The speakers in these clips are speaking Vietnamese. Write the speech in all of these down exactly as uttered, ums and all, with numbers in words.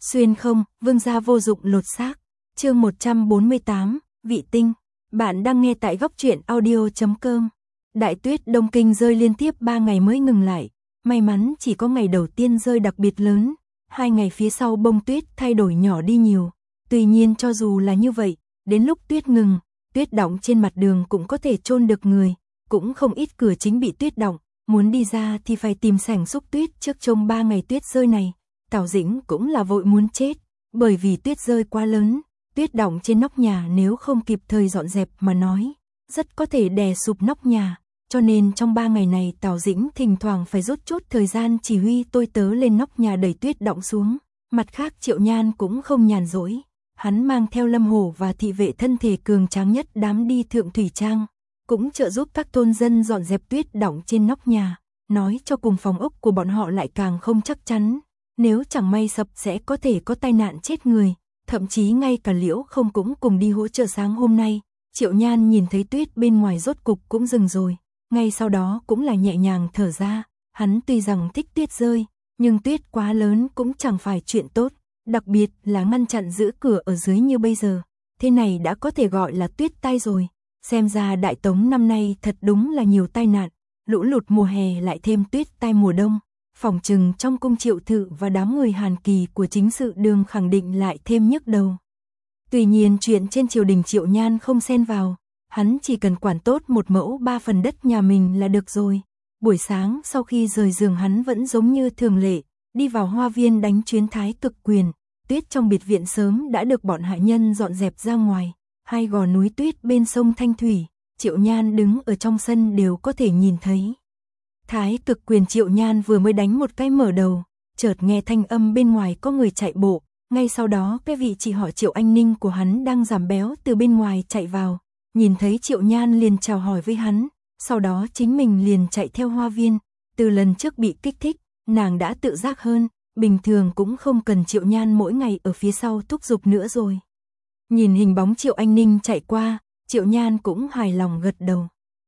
Xuyên không, vương gia vô dụng lột xác. Chương một trăm bốn mươi tám, Vị tinh. Bạn đang nghe tại góc truyện audio chấm com. Đại tuyết Đông Kinh rơi liên tiếp ba ngày mới ngừng lại. May mắn chỉ có ngày đầu tiên rơi đặc biệt lớn. Hai ngày phía sau bông tuyết thay đổi nhỏ đi nhiều. Tuy nhiên cho dù là như vậy, đến lúc tuyết ngừng, tuyết đọng trên mặt đường cũng có thể chôn được người. Cũng không ít cửa chính bị tuyết đọng. Muốn đi ra thì phải tìm sảnh xúc tuyết trước trông ba ngày tuyết rơi này. Tào Dĩnh cũng là vội muốn chết, bởi vì tuyết rơi quá lớn, tuyết đọng trên nóc nhà nếu không kịp thời dọn dẹp mà nói, rất có thể đè sụp nóc nhà, cho nên trong ba ngày này Tào Dĩnh thỉnh thoảng phải rút chốt thời gian chỉ huy tôi tớ lên nóc nhà đẩy tuyết đọng xuống. Mặt khác Triệu Nhan cũng không nhàn rỗi, hắn mang theo Lâm Hổ và thị vệ thân thể cường tráng nhất đám đi Thượng Thủy Trang, cũng trợ giúp các thôn dân dọn dẹp tuyết đọng trên nóc nhà, nói cho cùng phòng ốc của bọn họ lại càng không chắc chắn. Nếu chẳng may sập sẽ có thể có tai nạn chết người, thậm chí ngay cả Liễu Không cũng cùng đi hỗ trợ sáng hôm nay. Triệu Nhan nhìn thấy tuyết bên ngoài rốt cục cũng dừng rồi, ngay sau đó cũng là nhẹ nhàng thở ra, hắn tuy rằng thích tuyết rơi, nhưng tuyết quá lớn cũng chẳng phải chuyện tốt, đặc biệt là ngăn chặn giữ cửa ở dưới như bây giờ, thế này đã có thể gọi là tuyết tai rồi. Xem ra Đại Tống năm nay thật đúng là nhiều tai nạn, lũ lụt mùa hè lại thêm tuyết tai mùa đông. Phòng trừng trong cung Triệu Thự và đám người Hàn Kỳ của chính sự đường khẳng định lại thêm nhức đầu. Tuy nhiên chuyện trên triều đình Triệu Nhan không xen vào, hắn chỉ cần quản tốt một mẫu ba phần đất nhà mình là được rồi. Buổi sáng sau khi rời giường hắn vẫn giống như thường lệ, đi vào hoa viên đánh chuyến thái cực quyền, tuyết trong biệt viện sớm đã được bọn hạ nhân dọn dẹp ra ngoài, hai gò núi tuyết bên sông Thanh Thủy, Triệu Nhan đứng ở trong sân đều có thể nhìn thấy. Thái cực quyền Triệu Nhan vừa mới đánh một cái mở đầu, chợt nghe thanh âm bên ngoài có người chạy bộ, ngay sau đó cái vị chị họ Triệu Anh Ninh của hắn đang giảm béo từ bên ngoài chạy vào, nhìn thấy Triệu Nhan liền chào hỏi với hắn, sau đó chính mình liền chạy theo hoa viên, từ lần trước bị kích thích, nàng đã tự giác hơn, bình thường cũng không cần Triệu Nhan mỗi ngày ở phía sau thúc giục nữa rồi. Nhìn hình bóng Triệu Anh Ninh chạy qua, Triệu Nhan cũng hài lòng gật đầu.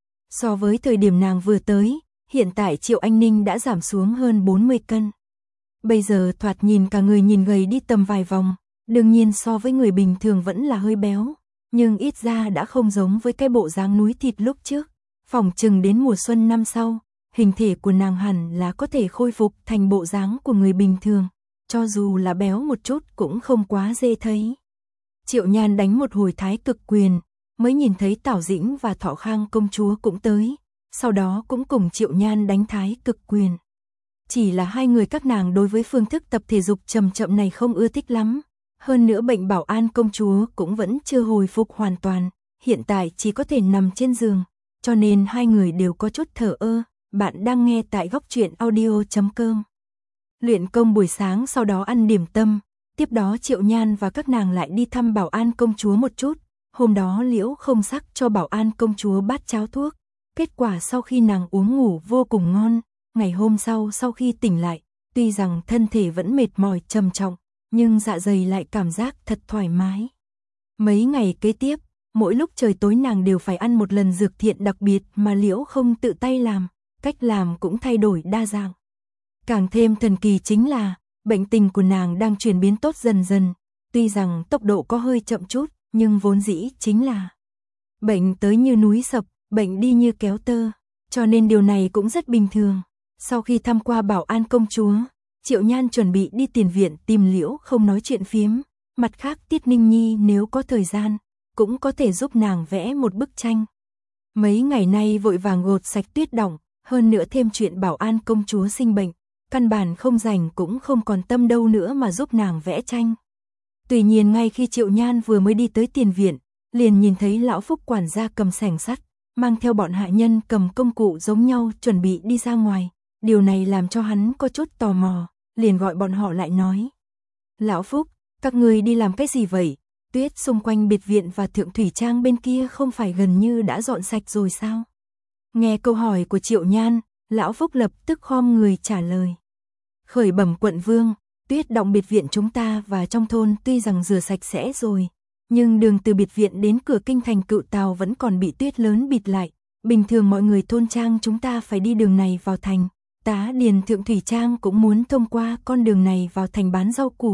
So với thời điểm nàng vừa tới, hiện tại Triệu Anh Ninh đã giảm xuống hơn bốn mươi cân. Bây giờ thoạt nhìn cả người nhìn gầy đi tầm vài vòng, đương nhiên so với người bình thường vẫn là hơi béo, nhưng ít ra đã không giống với cái bộ dáng núi thịt lúc trước. Phỏng chừng đến mùa xuân năm sau, hình thể của nàng hẳn là có thể khôi phục thành bộ dáng của người bình thường, cho dù là béo một chút cũng không quá dễ thấy. Triệu Nhan đánh một hồi thái cực quyền, mới nhìn thấy Tảo Dĩnh và Thọ Khang công chúa cũng tới. Sau đó cũng cùng Triệu Nhan đánh thái cực quyền. Chỉ là hai người các nàng đối với phương thức tập thể dục chậm chậm này không ưa thích lắm. Hơn nữa bệnh Bảo An công chúa cũng vẫn chưa hồi phục hoàn toàn, hiện tại chỉ có thể nằm trên giường, cho nên hai người đều có chút thờ ơ. Bạn đang nghe tại góc truyện audio chấm com. Luyện công buổi sáng sau đó ăn điểm tâm, tiếp đó Triệu Nhan và các nàng lại đi thăm Bảo An công chúa một chút. Hôm đó Liễu Không sắc cho Bảo An công chúa bát cháo thuốc. Kết quả sau khi nàng uống ngủ vô cùng ngon, ngày hôm sau sau khi tỉnh lại, tuy rằng thân thể vẫn mệt mỏi trầm trọng, nhưng dạ dày lại cảm giác thật thoải mái. Mấy ngày kế tiếp, mỗi lúc trời tối nàng đều phải ăn một lần dược thiện đặc biệt mà Liễu Không tự tay làm, cách làm cũng thay đổi đa dạng. Càng thêm thần kỳ chính là, bệnh tình của nàng đang chuyển biến tốt dần dần, tuy rằng tốc độ có hơi chậm chút, nhưng vốn dĩ chính là bệnh tới như núi sập, bệnh đi như kéo tơ, cho nên điều này cũng rất bình thường. Sau khi thăm qua Bảo An công chúa, Triệu Nhan chuẩn bị đi tiền viện tìm Liễu Không nói chuyện phiếm, mặt khác Tiết Ninh Nhi nếu có thời gian, cũng có thể giúp nàng vẽ một bức tranh. Mấy ngày nay vội vàng gột sạch tuyết đọng, hơn nữa thêm chuyện Bảo An công chúa sinh bệnh, căn bản không rảnh cũng không còn tâm đâu nữa mà giúp nàng vẽ tranh. Tuy nhiên ngay khi Triệu Nhan vừa mới đi tới tiền viện, liền nhìn thấy lão Phúc quản gia cầm xẻng sắt, mang theo bọn hạ nhân cầm công cụ giống nhau chuẩn bị đi ra ngoài. Điều này làm cho hắn có chút tò mò, liền gọi bọn họ lại nói. Lão Phúc, các người đi làm cái gì vậy? Tuyết xung quanh biệt viện và Thượng Thủy Trang bên kia không phải gần như đã dọn sạch rồi sao? Nghe câu hỏi của Triệu Nhan, lão Phúc lập tức khom người trả lời. Khởi bẩm quận vương, tuyết động biệt viện chúng ta và trong thôn tuy rằng rửa sạch sẽ rồi, nhưng đường từ biệt viện đến cửa kinh thành Cựu Tào vẫn còn bị tuyết lớn bịt lại. Bình thường mọi người thôn trang chúng ta phải đi đường này vào thành. Tá điền Thượng Thủy Trang cũng muốn thông qua con đường này vào thành bán rau củ.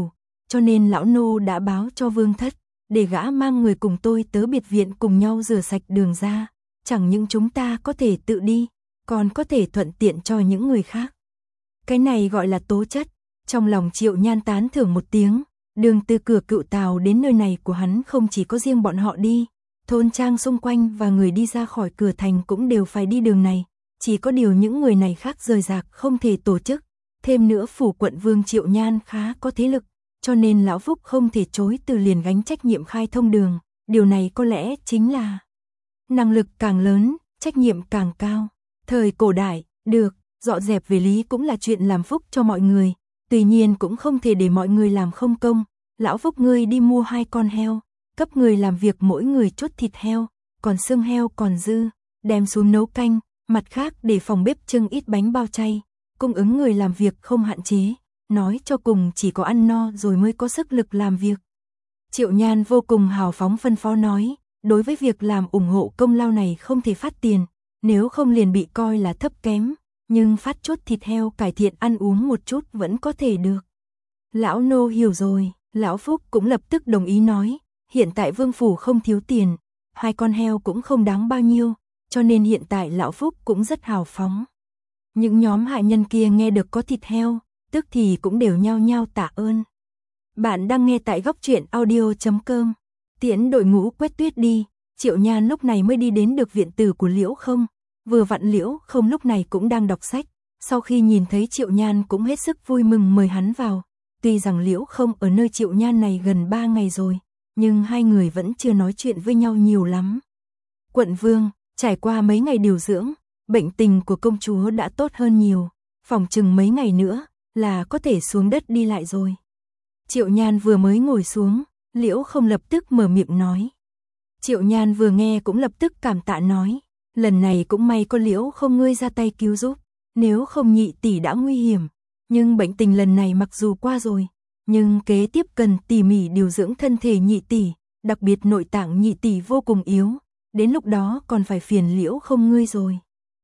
cho nên lão nô đã báo cho Vương thất, để gã mang người cùng tôi tới biệt viện cùng nhau rửa sạch đường ra, chẳng những chúng ta có thể tự đi, còn có thể thuận tiện cho những người khác. Cái này gọi là tố chất. Trong lòng Triệu Nhan tán thưởng một tiếng, đường từ cửa Cựu Tào đến nơi này của hắn không chỉ có riêng bọn họ đi, thôn trang xung quanh và người đi ra khỏi cửa thành cũng đều phải đi đường này, chỉ có điều những người này khác rời rạc không thể tổ chức, thêm nữa phủ quận vương Triệu Nhan khá có thế lực, cho nên lão Phúc không thể chối từ liền gánh trách nhiệm khai thông đường, điều này có lẽ chính là năng lực càng lớn, trách nhiệm càng cao. Thời cổ đại, được, dọn dẹp về lý cũng là chuyện làm phúc cho mọi người, tuy nhiên cũng không thể để mọi người làm không công, lão Phúc ngươi đi mua hai con heo, cấp người làm việc mỗi người chút thịt heo, còn xương heo còn dư, đem xuống nấu canh, mặt khác để phòng bếp trưng ít bánh bao chay, cung ứng người làm việc không hạn chế, nói cho cùng chỉ có ăn no rồi mới có sức lực làm việc. Triệu Nhan vô cùng hào phóng phân phó nói, đối với việc làm ủng hộ công lao này không thể phát tiền, nếu không liền bị coi là thấp kém, nhưng phát chút thịt heo cải thiện ăn uống một chút vẫn có thể được. Lão nô hiểu rồi, lão Phúc cũng lập tức đồng ý nói, hiện tại vương phủ không thiếu tiền, hai con heo cũng không đáng bao nhiêu, cho nên hiện tại lão Phúc cũng rất hào phóng. Những nhóm hạ nhân kia nghe được có thịt heo, tức thì cũng đều nhao nhao tạ ơn. Bạn đang nghe tại góc truyện audio chấm com. Tiễn đội ngũ quét tuyết đi, Triệu Nhan lúc này mới đi đến được viện tử của Liễu Không, vừa vặn Liễu Không lúc này cũng đang đọc sách, sau khi nhìn thấy Triệu Nhan cũng hết sức vui mừng mời hắn vào. Tuy rằng Liễu Không ở nơi Triệu Nhan này gần ba ngày rồi, nhưng hai người vẫn chưa nói chuyện với nhau nhiều lắm. Quận vương, trải qua mấy ngày điều dưỡng, bệnh tình của công chúa đã tốt hơn nhiều, phòng chừng mấy ngày nữa là có thể xuống đất đi lại rồi. Triệu Nhan vừa mới ngồi xuống, Liễu Không lập tức mở miệng nói. Triệu Nhan vừa nghe cũng lập tức cảm tạ nói, lần này cũng may có Liễu Không ngươi ra tay cứu giúp, nếu không nhị tỷ đã nguy hiểm, nhưng bệnh tình lần này mặc dù qua rồi, nhưng kế tiếp cần tỉ mỉ điều dưỡng thân thể nhị tỷ, đặc biệt nội tạng nhị tỷ vô cùng yếu, đến lúc đó còn phải phiền Liễu Không ngươi rồi.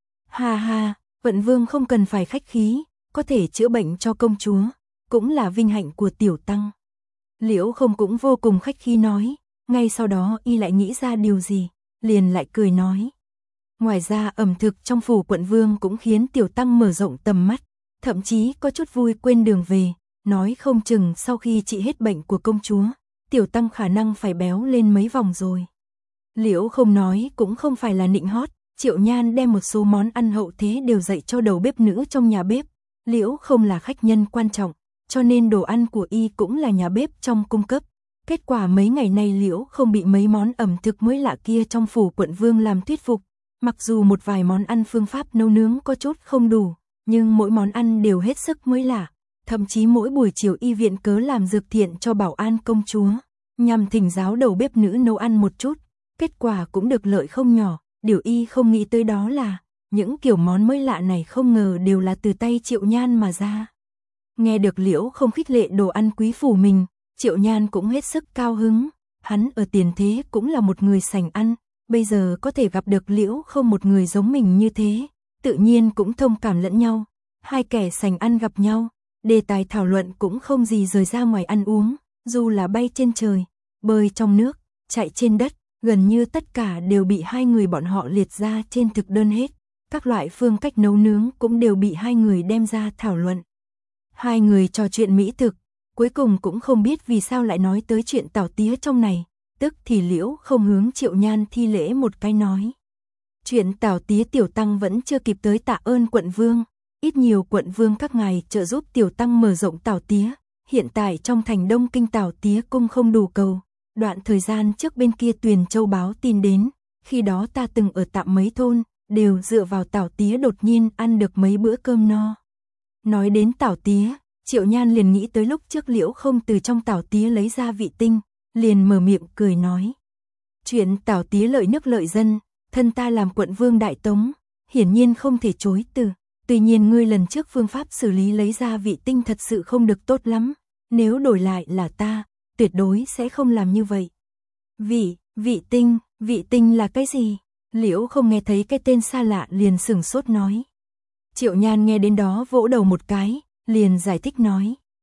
Ha ha, Vận Vương không cần phải khách khí, có thể chữa bệnh cho công chúa, cũng là vinh hạnh của tiểu tăng. Liễu Không cũng vô cùng khách khí nói, ngay sau đó y lại nghĩ ra điều gì, liền lại cười nói. Ngoài ra ẩm thực trong phủ quận vương cũng khiến tiểu tăng mở rộng tầm mắt, thậm chí có chút vui quên đường về, nói không chừng sau khi trị hết bệnh của công chúa, tiểu tăng khả năng phải béo lên mấy vòng rồi. Liễu Không nói cũng không phải là nịnh hót, Triệu Nhan đem một số món ăn hậu thế đều dạy cho đầu bếp nữ trong nhà bếp, Liễu Không là khách nhân quan trọng, cho nên đồ ăn của y cũng là nhà bếp trong cung cấp. Kết quả mấy ngày nay Liễu Không bị mấy món ẩm thực mới lạ kia trong phủ quận vương làm thuyết phục, mặc dù một vài món ăn phương pháp nấu nướng có chút không đủ, nhưng mỗi món ăn đều hết sức mới lạ, thậm chí mỗi buổi chiều y viện cớ làm dược thiện cho Bảo An công chúa, nhằm thỉnh giáo đầu bếp nữ nấu ăn một chút, kết quả cũng được lợi không nhỏ, điều y không nghĩ tới đó là, những kiểu món mới lạ này không ngờ đều là từ tay Triệu Nhan mà ra. Nghe được Liễu Không khích lệ đồ ăn quý phủ mình, Triệu Nhan cũng hết sức cao hứng, hắn ở tiền thế cũng là một người sành ăn, bây giờ có thể gặp được Liễu Không một người giống mình như thế, tự nhiên cũng thông cảm lẫn nhau, hai kẻ sành ăn gặp nhau, đề tài thảo luận cũng không gì rời ra ngoài ăn uống, dù là bay trên trời, bơi trong nước, chạy trên đất, gần như tất cả đều bị hai người bọn họ liệt ra trên thực đơn hết, các loại phương cách nấu nướng cũng đều bị hai người đem ra thảo luận. Hai người trò chuyện mỹ thực, cuối cùng cũng không biết vì sao lại nói tới chuyện tảo tía trong này, tức thì Liễu Không hướng Triệu Nhan thi lễ một cái nói. Chuyện tảo tía tiểu tăng vẫn chưa kịp tới tạ ơn quận vương, ít nhiều quận vương các ngài trợ giúp tiểu tăng mở rộng tảo tía, hiện tại trong thành Đông Kinh tảo tía cung không đủ cầu, đoạn thời gian trước bên kia Tuyền Châu báo tin đến, khi đó ta từng ở tạm mấy thôn, đều dựa vào tảo tía đột nhiên ăn được mấy bữa cơm no. Nói đến tảo tía, Triệu Nhan liền nghĩ tới lúc trước Liễu Không từ trong tảo tía lấy ra vị tinh, liền mở miệng cười nói. Chuyện tảo tía lợi nước lợi dân, thân ta làm quận vương đại tống, hiển nhiên không thể chối từ, tuy nhiên ngươi lần trước phương pháp xử lý lấy ra vị tinh thật sự không được tốt lắm, nếu đổi lại là ta, tuyệt đối sẽ không làm như vậy. Vị, vị tinh, vị tinh là cái gì? Liễu Không nghe thấy cái tên xa lạ liền sửng sốt nói. Triệu Nhan nghe đến đó vỗ đầu một cái, liền giải thích nói.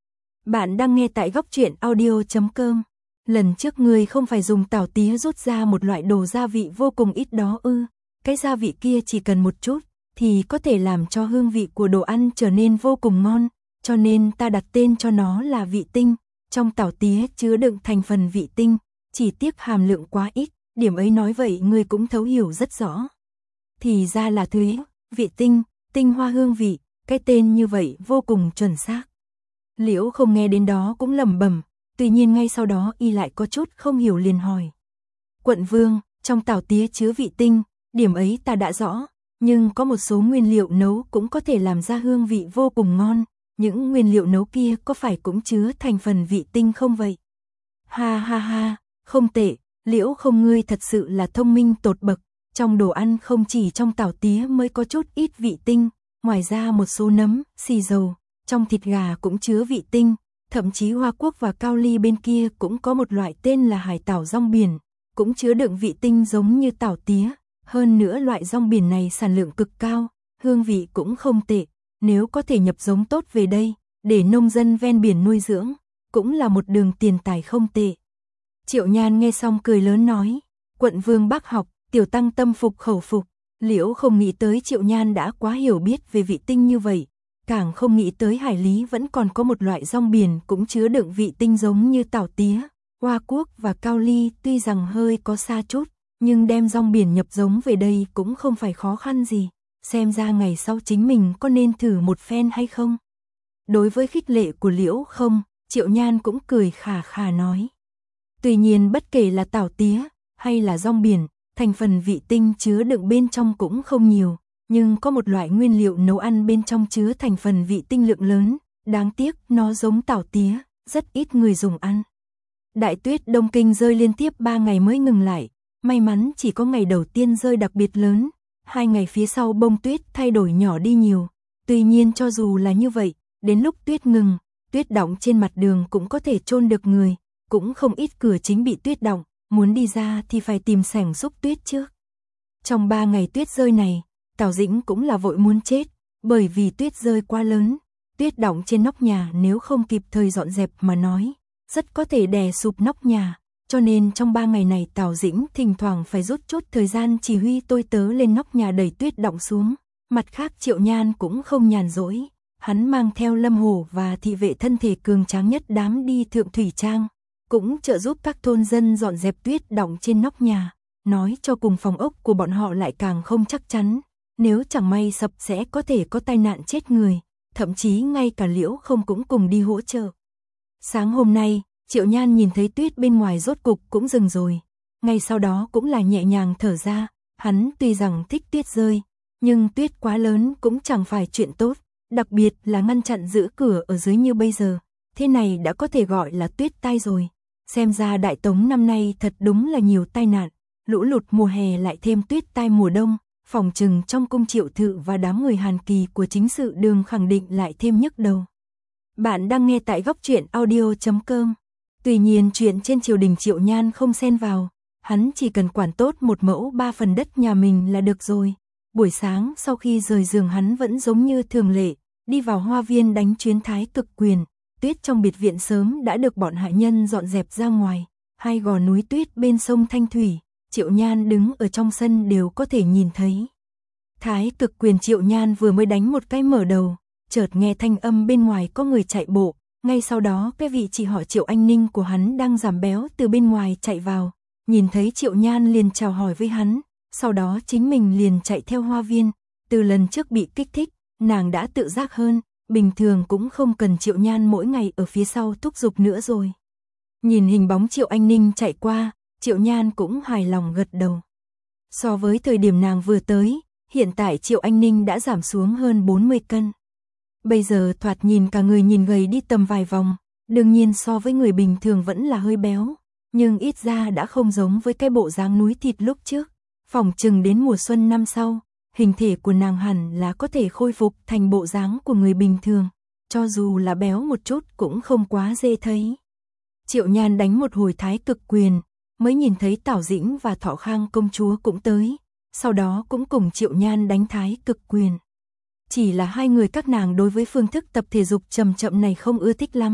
Bạn đang nghe tại góc truyện audio chấm com. Lần trước ngươi không phải dùng tảo tía rút ra một loại đồ gia vị vô cùng ít đó ư? Cái gia vị kia chỉ cần một chút thì có thể làm cho hương vị của đồ ăn trở nên vô cùng ngon, cho nên ta đặt tên cho nó là vị tinh. Trong tảo tía chứa đựng thành phần vị tinh, chỉ tiếc hàm lượng quá ít, điểm ấy nói vậy ngươi cũng thấu hiểu rất rõ. Thì ra là thế, vị tinh, tinh hoa hương vị, cái tên như vậy vô cùng chuẩn xác. Liễu Không nghe đến đó cũng lẩm bẩm, tuy nhiên ngay sau đó y lại có chút không hiểu liền hỏi. Quận vương, trong tảo tía chứa vị tinh, điểm ấy ta đã rõ, nhưng có một số nguyên liệu nấu cũng có thể làm ra hương vị vô cùng ngon, những nguyên liệu nấu kia có phải cũng chứa thành phần vị tinh không vậy? Ha ha ha, không tệ, Liễu Không ngươi thật sự là thông minh tột bậc, trong đồ ăn không chỉ trong tảo tía mới có chút ít vị tinh, ngoài ra một số nấm, xì dầu, trong thịt gà cũng chứa vị tinh, thậm chí Hoa Quốc và Cao Ly bên kia cũng có một loại tên là hải tảo rong biển, cũng chứa đựng vị tinh giống như tảo tía, hơn nữa loại rong biển này sản lượng cực cao, hương vị cũng không tệ, nếu có thể nhập giống tốt về đây, để nông dân ven biển nuôi dưỡng, cũng là một đường tiền tài không tệ. Triệu Nhan nghe xong cười lớn nói, quận vương bác học, tiểu tăng tâm phục khẩu phục. Liễu Không nghĩ tới Triệu Nhan đã quá hiểu biết về vị tinh như vậy, càng không nghĩ tới hải lý vẫn còn có một loại rong biển cũng chứa đựng vị tinh giống như tảo tía. Hoa Quốc và Cao Ly tuy rằng hơi có xa chút, nhưng đem rong biển nhập giống về đây cũng không phải khó khăn gì, xem ra ngày sau chính mình có nên thử một phen hay không. Đối với khích lệ của Liễu Không, Triệu Nhan cũng cười khà khà nói. Tuy nhiên bất kể là tảo tía hay là rong biển, thành phần vị tinh chứa đựng bên trong cũng không nhiều, nhưng có một loại nguyên liệu nấu ăn bên trong chứa thành phần vị tinh lượng lớn, đáng tiếc nó giống tảo tía, rất ít người dùng ăn. Đại tuyết Đông Kinh rơi liên tiếp ba ngày mới ngừng lại, may mắn chỉ có ngày đầu tiên rơi đặc biệt lớn, hai ngày phía sau bông tuyết thay đổi nhỏ đi nhiều, tuy nhiên cho dù là như vậy, đến lúc tuyết ngừng, tuyết đọng trên mặt đường cũng có thể chôn được người, cũng không ít cửa chính bị tuyết đọng, muốn đi ra thì phải tìm sảnh xúc tuyết trước. Trong ba ngày tuyết rơi này, Tào Dĩnh cũng là vội muốn chết, bởi vì tuyết rơi quá lớn, tuyết đọng trên nóc nhà nếu không kịp thời dọn dẹp mà nói, rất có thể đè sụp nóc nhà, cho nên trong ba ngày này Tào Dĩnh thỉnh thoảng phải rút chút thời gian chỉ huy tôi tớ lên nóc nhà đẩy tuyết đọng xuống. Mặt khác Triệu Nhan cũng không nhàn rỗi, hắn mang theo Lâm Hổ và thị vệ thân thể cường tráng nhất đám đi Thượng Thủy Trang, cũng trợ giúp các thôn dân dọn dẹp tuyết đọng trên nóc nhà, nói cho cùng phòng ốc của bọn họ lại càng không chắc chắn, nếu chẳng may sập sẽ có thể có tai nạn chết người, thậm chí ngay cả Liễu Không cũng cùng đi hỗ trợ. Sáng hôm nay, Triệu Nhan nhìn thấy tuyết bên ngoài rốt cục cũng dừng rồi, ngay sau đó cũng là nhẹ nhàng thở ra, hắn tuy rằng thích tuyết rơi, nhưng tuyết quá lớn cũng chẳng phải chuyện tốt, đặc biệt là ngăn chặn giữ cửa ở dưới như bây giờ, thế này đã có thể gọi là tuyết tai rồi. Xem ra Đại Tống năm nay thật đúng là nhiều tai nạn, lũ lụt mùa hè lại thêm tuyết tai mùa đông, phòng trừng trong cung Triệu Thự và đám người Hàn Kỳ của chính sự Đường khẳng định lại thêm nhức đầu. Bạn đang nghe tại góc truyện audio chấm com. Tuy nhiên chuyện trên triều đình Triệu Nhan không xen vào, hắn chỉ cần quản tốt một mẫu ba phần đất nhà mình là được rồi. Buổi sáng sau khi rời giường hắn vẫn giống như thường lệ, đi vào hoa viên đánh chuyến thái cực quyền. Tuyết trong biệt viện sớm đã được bọn hạ nhân dọn dẹp ra ngoài, hai gò núi tuyết bên sông Thanh Thủy, Triệu Nhan đứng ở trong sân đều có thể nhìn thấy. Thái cực quyền Triệu Nhan vừa mới đánh một cái mở đầu, chợt nghe thanh âm bên ngoài có người chạy bộ, ngay sau đó cái vị chị họ Triệu Anh Ninh của hắn đang giảm béo từ bên ngoài chạy vào, nhìn thấy Triệu Nhan liền chào hỏi với hắn, sau đó chính mình liền chạy theo hoa viên, từ lần trước bị kích thích, nàng đã tự giác hơn. Bình thường cũng không cần Triệu Nhan mỗi ngày ở phía sau thúc giục nữa rồi. Nhìn hình bóng Triệu Anh Ninh chạy qua, Triệu Nhan cũng hài lòng gật đầu. So với thời điểm nàng vừa tới, hiện tại Triệu Anh Ninh đã giảm xuống hơn bốn mươi cân. Bây giờ thoạt nhìn cả người nhìn gầy đi tầm vài vòng, đương nhiên so với người bình thường vẫn là hơi béo, nhưng ít ra đã không giống với cái bộ dáng núi thịt lúc trước. Phỏng chừng đến mùa xuân năm sau, hình thể của nàng hẳn là có thể khôi phục thành bộ dáng của người bình thường, cho dù là béo một chút cũng không quá dễ thấy. Triệu Nhan đánh một hồi thái cực quyền, mới nhìn thấy Tảo Dĩnh và Thọ Khang công chúa cũng tới, sau đó cũng cùng Triệu Nhan đánh thái cực quyền. Chỉ là hai người các nàng đối với phương thức tập thể dục chậm chậm này không ưa thích lắm,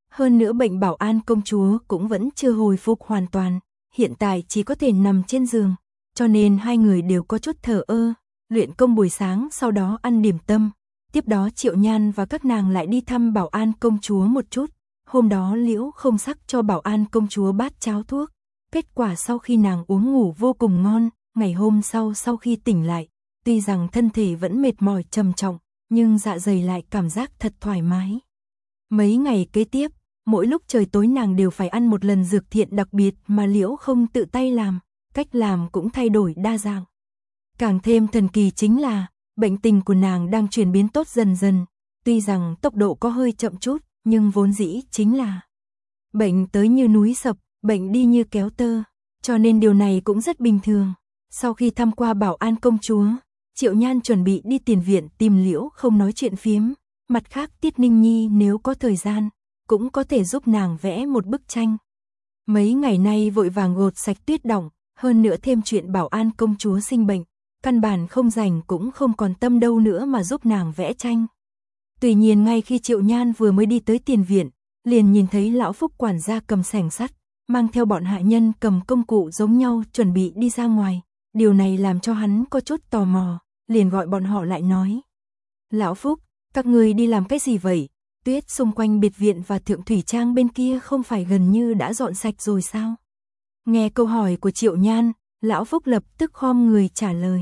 Hơn nữa bệnh Bảo An công chúa cũng vẫn chưa hồi phục hoàn toàn, hiện tại chỉ có thể nằm trên giường, cho nên hai người đều có chút thờ ơ. Luyện công buổi sáng sau đó ăn điểm tâm, tiếp đó Triệu Nhan và các nàng lại đi thăm Bảo An công chúa một chút. Hôm đó Liễu Không Sắc cho Bảo An công chúa bát cháo thuốc, kết quả sau khi nàng uống ngủ vô cùng ngon, ngày hôm sau sau khi tỉnh lại, tuy rằng thân thể vẫn mệt mỏi trầm trọng, nhưng dạ dày lại cảm giác thật thoải mái. Mấy ngày kế tiếp, mỗi lúc trời tối nàng đều phải ăn một lần dược thiện đặc biệt mà Liễu Không tự tay làm, cách làm cũng thay đổi đa dạng. Càng thêm thần kỳ chính là, bệnh tình của nàng đang chuyển biến tốt dần dần, tuy rằng tốc độ có hơi chậm chút, nhưng vốn dĩ chính là bệnh tới như núi sập, bệnh đi như kéo tơ, cho nên điều này cũng rất bình thường. Sau khi thăm qua Bảo An công chúa, Triệu Nhan chuẩn bị đi tiền viện tìm Liễu Không nói chuyện phiếm, mặt khác Tiết Ninh Nhi nếu có thời gian, cũng có thể giúp nàng vẽ một bức tranh. Mấy ngày nay vội vàng gột sạch tuyết đọng, hơn nữa thêm chuyện Bảo An công chúa sinh bệnh, căn bản không rảnh cũng không còn tâm đâu nữa mà giúp nàng vẽ tranh. Tuy nhiên ngay khi Triệu Nhan vừa mới đi tới tiền viện, liền nhìn thấy lão Phúc quản gia cầm xẻng sắt, mang theo bọn hạ nhân cầm công cụ giống nhau chuẩn bị đi ra ngoài. Điều này làm cho hắn có chút tò mò, liền gọi bọn họ lại nói. Lão Phúc, các người đi làm cái gì vậy? Tuyết xung quanh biệt viện và Thượng Thủy Trang bên kia không phải gần như đã dọn sạch rồi sao? Nghe câu hỏi của Triệu Nhan, lão Phúc lập tức khom người trả lời.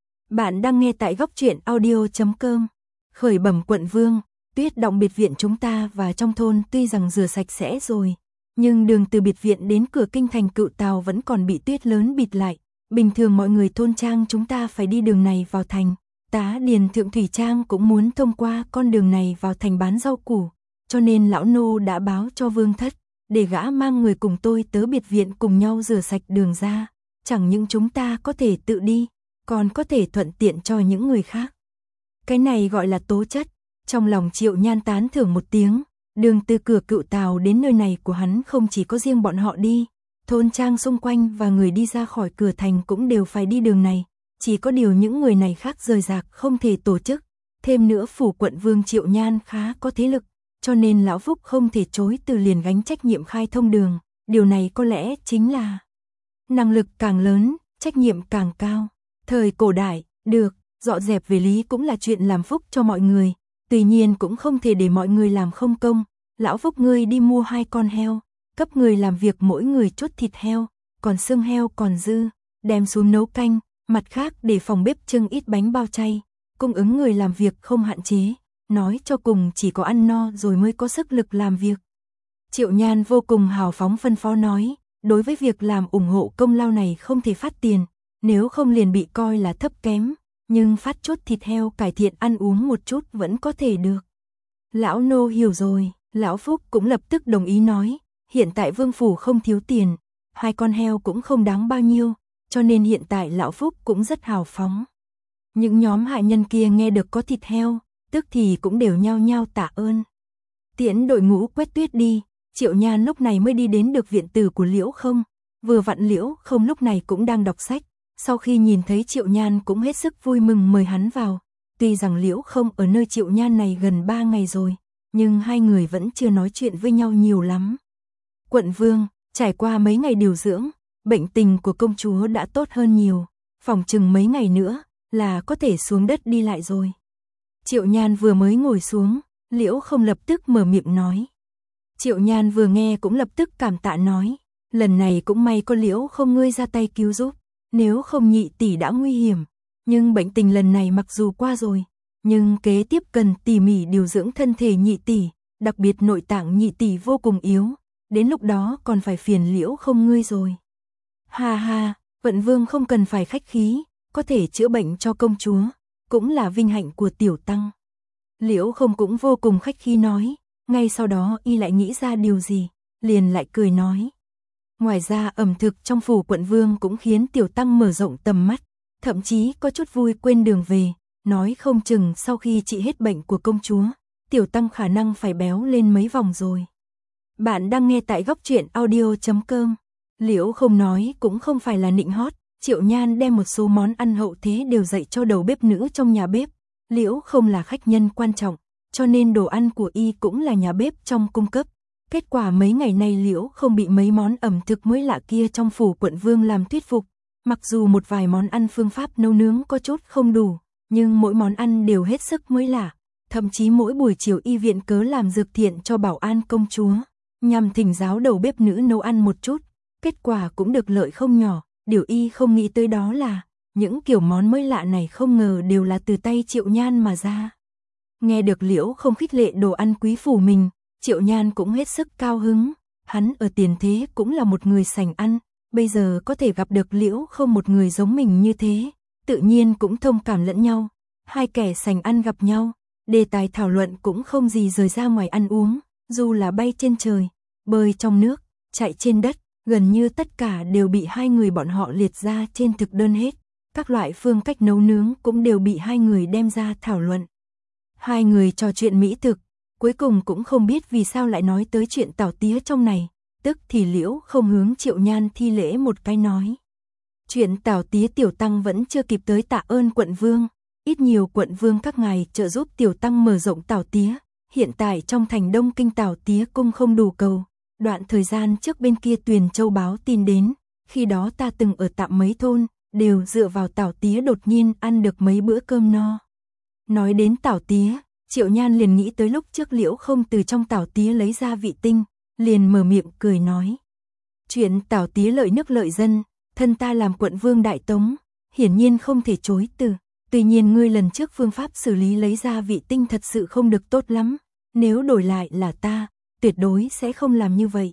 Bạn đang nghe tại góc truyện audio chấm com. Khởi bẩm quận vương, tuyết động biệt viện chúng ta và trong thôn tuy rằng rửa sạch sẽ rồi, nhưng đường từ biệt viện đến cửa kinh thành Cựu Tào vẫn còn bị tuyết lớn bịt lại. Bình thường mọi người thôn trang chúng ta phải đi đường này vào thành. Tá điền Thượng Thủy Trang cũng muốn thông qua con đường này vào thành bán rau củ, cho nên lão nô đã báo cho vương thất, để gã mang người cùng tôi tới biệt viện cùng nhau rửa sạch đường ra. Chẳng những chúng ta có thể tự đi, còn có thể thuận tiện cho những người khác. Cái này gọi là tố chất. Trong lòng Triệu Nhan tán thưởng một tiếng, đường từ cửa Cựu Tào đến nơi này của hắn không chỉ có riêng bọn họ đi, thôn trang xung quanh và người đi ra khỏi cửa thành cũng đều phải đi đường này, chỉ có điều những người này khác rời rạc không thể tổ chức. Thêm nữa phủ quận vương Triệu Nhan khá có thế lực, cho nên lão Phúc không thể chối từ liền gánh trách nhiệm khai thông đường. Điều này có lẽ chính là năng lực càng lớn, trách nhiệm càng cao. Thời cổ đại, được, dọn dẹp về lý cũng là chuyện làm phúc cho mọi người, tuy nhiên cũng không thể để mọi người làm không công. Lão Phúc ngươi đi mua hai con heo, cấp người làm việc mỗi người chút thịt heo, còn xương heo còn dư, đem xuống nấu canh, mặt khác để phòng bếp trưng ít bánh bao chay, cung ứng người làm việc không hạn chế, nói cho cùng chỉ có ăn no rồi mới có sức lực làm việc. Triệu Nhan vô cùng hào phóng phân phó nói, đối với việc làm ủng hộ công lao này không thể phát tiền, nếu không liền bị coi là thấp kém, nhưng phát chút thịt heo cải thiện ăn uống một chút vẫn có thể được. Lão nô hiểu rồi, lão Phúc cũng lập tức đồng ý nói, hiện tại vương phủ không thiếu tiền, hai con heo cũng không đáng bao nhiêu, cho nên hiện tại lão Phúc cũng rất hào phóng. Những nhóm hạ nhân kia nghe được có thịt heo, tức thì cũng đều nhao nhao tạ ơn. Tiễn đội ngũ quét tuyết đi, Triệu Nhan lúc này mới đi đến được viện tử của Liễu Không, vừa vặn Liễu Không lúc này cũng đang đọc sách, sau khi nhìn thấy Triệu Nhan cũng hết sức vui mừng mời hắn vào. Tuy rằng Liễu Không ở nơi Triệu Nhan này gần ba ngày rồi, nhưng hai người vẫn chưa nói chuyện với nhau nhiều lắm. Quận vương, trải qua mấy ngày điều dưỡng, bệnh tình của công chúa đã tốt hơn nhiều, phòng chừng mấy ngày nữa là có thể xuống đất đi lại rồi. Triệu Nhan vừa mới ngồi xuống, Liễu Không lập tức mở miệng nói. Triệu Nhan vừa nghe cũng lập tức cảm tạ nói, lần này cũng may có Liễu Không ngươi ra tay cứu giúp, nếu không nhị tỷ đã nguy hiểm, nhưng bệnh tình lần này mặc dù qua rồi, nhưng kế tiếp cần tỉ mỉ điều dưỡng thân thể nhị tỷ, đặc biệt nội tạng nhị tỷ vô cùng yếu, đến lúc đó còn phải phiền Liễu Không ngươi rồi. Ha ha, vận vương không cần phải khách khí, có thể chữa bệnh cho công chúa, cũng là vinh hạnh của tiểu tăng. Liễu Không cũng vô cùng khách khí nói, ngay sau đó y lại nghĩ ra điều gì, liền lại cười nói. Ngoài ra ẩm thực trong phủ quận vương cũng khiến tiểu tăng mở rộng tầm mắt, thậm chí có chút vui quên đường về, nói không chừng sau khi trị hết bệnh của công chúa, tiểu tăng khả năng phải béo lên mấy vòng rồi. Bạn đang nghe tại góc truyện audio chấm com. Liễu Không nói cũng không phải là nịnh hót, Triệu Nhan đem một số món ăn hậu thế đều dạy cho đầu bếp nữ trong nhà bếp. Liễu Không là khách nhân quan trọng, cho nên đồ ăn của y cũng là nhà bếp trong cung cấp. Kết quả mấy ngày nay Liễu không bị mấy món ẩm thực mới lạ kia trong phủ quận vương làm thuyết phục. Mặc dù một vài món ăn phương pháp nấu nướng có chút không đủ, nhưng mỗi món ăn đều hết sức mới lạ. Thậm chí mỗi buổi chiều y viện cớ làm dược thiện cho Bảo An công chúa, nhằm thỉnh giáo đầu bếp nữ nấu ăn một chút. Kết quả cũng được lợi không nhỏ, điều y không nghĩ tới đó là những kiểu món mới lạ này không ngờ đều là từ tay Triệu Nhan mà ra. Nghe được Liễu không khích lệ đồ ăn quý phủ mình, Triệu Nhan cũng hết sức cao hứng. Hắn ở tiền thế cũng là một người sành ăn, bây giờ có thể gặp được Liễu không một người giống mình như thế, tự nhiên cũng thông cảm lẫn nhau. Hai kẻ sành ăn gặp nhau, đề tài thảo luận cũng không gì rời ra ngoài ăn uống, dù là bay trên trời, bơi trong nước, chạy trên đất, gần như tất cả đều bị hai người bọn họ liệt ra trên thực đơn hết. Các loại phương cách nấu nướng cũng đều bị hai người đem ra thảo luận. Hai người trò chuyện mỹ thực, cuối cùng cũng không biết vì sao lại nói tới chuyện Tảo Tía trong này, tức thì Liễu không hướng Triệu Nhan thi lễ một cái nói. Chuyện Tảo Tía tiểu tăng vẫn chưa kịp tới tạ ơn quận vương, ít nhiều quận vương các ngài trợ giúp tiểu tăng mở rộng Tảo Tía, hiện tại trong thành Đông Kinh Tảo Tía cung không đủ cầu, đoạn thời gian trước bên kia Tuyền Châu báo tin đến, khi đó ta từng ở tạm mấy thôn, đều dựa vào Tảo Tía đột nhiên ăn được mấy bữa cơm no. Nói đến Tảo Tía, Triệu Nhan liền nghĩ tới lúc trước Liễu không từ trong Tảo Tía lấy ra vị tinh, liền mở miệng cười nói. Chuyện Tảo Tía lợi nước lợi dân, thân ta làm quận vương đại tống, hiển nhiên không thể chối từ. Tuy nhiên ngươi lần trước phương pháp xử lý lấy ra vị tinh thật sự không được tốt lắm, nếu đổi lại là ta, tuyệt đối sẽ không làm như vậy.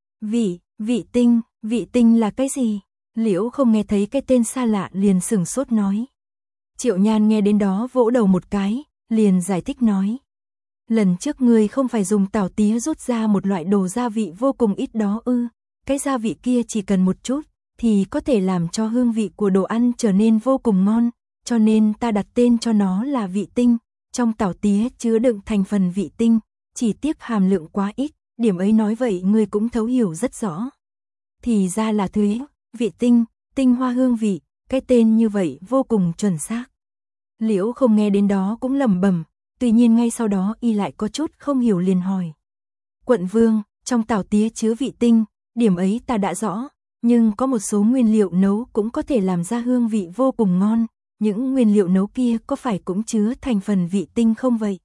Vị, vị tinh, vị tinh là cái gì? Liễu không nghe thấy cái tên xa lạ liền sửng sốt nói. Triệu Nhan nghe đến đó vỗ đầu một cái, liền giải thích nói. Lần trước ngươi không phải dùng Tảo Tía rút ra một loại đồ gia vị vô cùng ít đó ư, cái gia vị kia chỉ cần một chút, thì có thể làm cho hương vị của đồ ăn trở nên vô cùng ngon, cho nên ta đặt tên cho nó là vị tinh. Trong Tảo Tía chứa đựng thành phần vị tinh, chỉ tiếc hàm lượng quá ít, điểm ấy nói vậy ngươi cũng thấu hiểu rất rõ. Thì ra là thuế, vị tinh, tinh hoa hương vị, cái tên như vậy vô cùng chuẩn xác. Liễu không nghe đến đó cũng lẩm bẩm, tuy nhiên ngay sau đó y lại có chút không hiểu liền hỏi. Quận vương, trong Tảo Tía chứa vị tinh, điểm ấy ta đã rõ, nhưng có một số nguyên liệu nấu cũng có thể làm ra hương vị vô cùng ngon, những nguyên liệu nấu kia có phải cũng chứa thành phần vị tinh không vậy?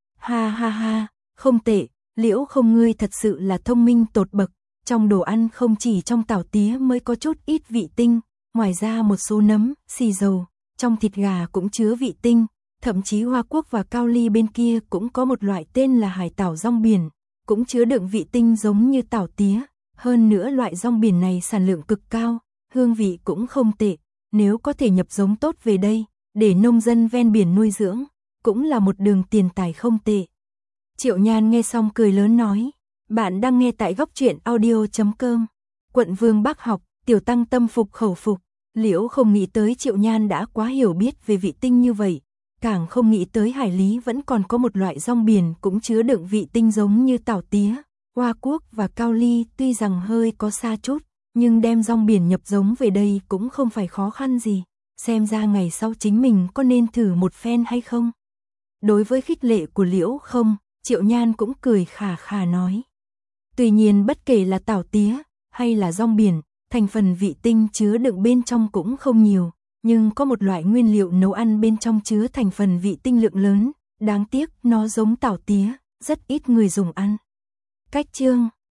Ha ha ha, không tệ, Liễu không ngươi thật sự là thông minh tột bậc, trong đồ ăn không chỉ trong Tảo Tía mới có chút ít vị tinh, ngoài ra một số nấm, xì dầu, trong thịt gà cũng chứa vị tinh, thậm chí Hoa Quốc và Cao Ly bên kia cũng có một loại tên là hải tảo rong biển, cũng chứa đựng vị tinh giống như Tảo Tía, hơn nữa loại rong biển này sản lượng cực cao, hương vị cũng không tệ, nếu có thể nhập giống tốt về đây, để nông dân ven biển nuôi dưỡng, cũng là một đường tiền tài không tệ. Triệu Nhan nghe xong cười lớn nói, bạn đang nghe tại góc truyện audio chấm com. Quận vương bác học, tiểu tăng tâm phục khẩu phục. Liễu không nghĩ tới Triệu Nhan đã quá hiểu biết về vị tinh như vậy, càng không nghĩ tới hải lý vẫn còn có một loại rong biển cũng chứa đựng vị tinh giống như Tảo Tía. Hoa Quốc và Cao Ly tuy rằng hơi có xa chút, nhưng đem rong biển nhập giống về đây cũng không phải khó khăn gì, xem ra ngày sau chính mình có nên thử một phen hay không. Đối với khích lệ của Liễu không, Triệu Nhan cũng cười khà khà nói. Tuy nhiên bất kể là Tảo Tía hay là rong biển, thành phần vị tinh chứa đựng bên trong cũng không nhiều, nhưng có một loại nguyên liệu nấu ăn bên trong chứa thành phần vị tinh lượng lớn, đáng tiếc nó giống Tảo Tía, rất ít người dùng ăn. Cách chương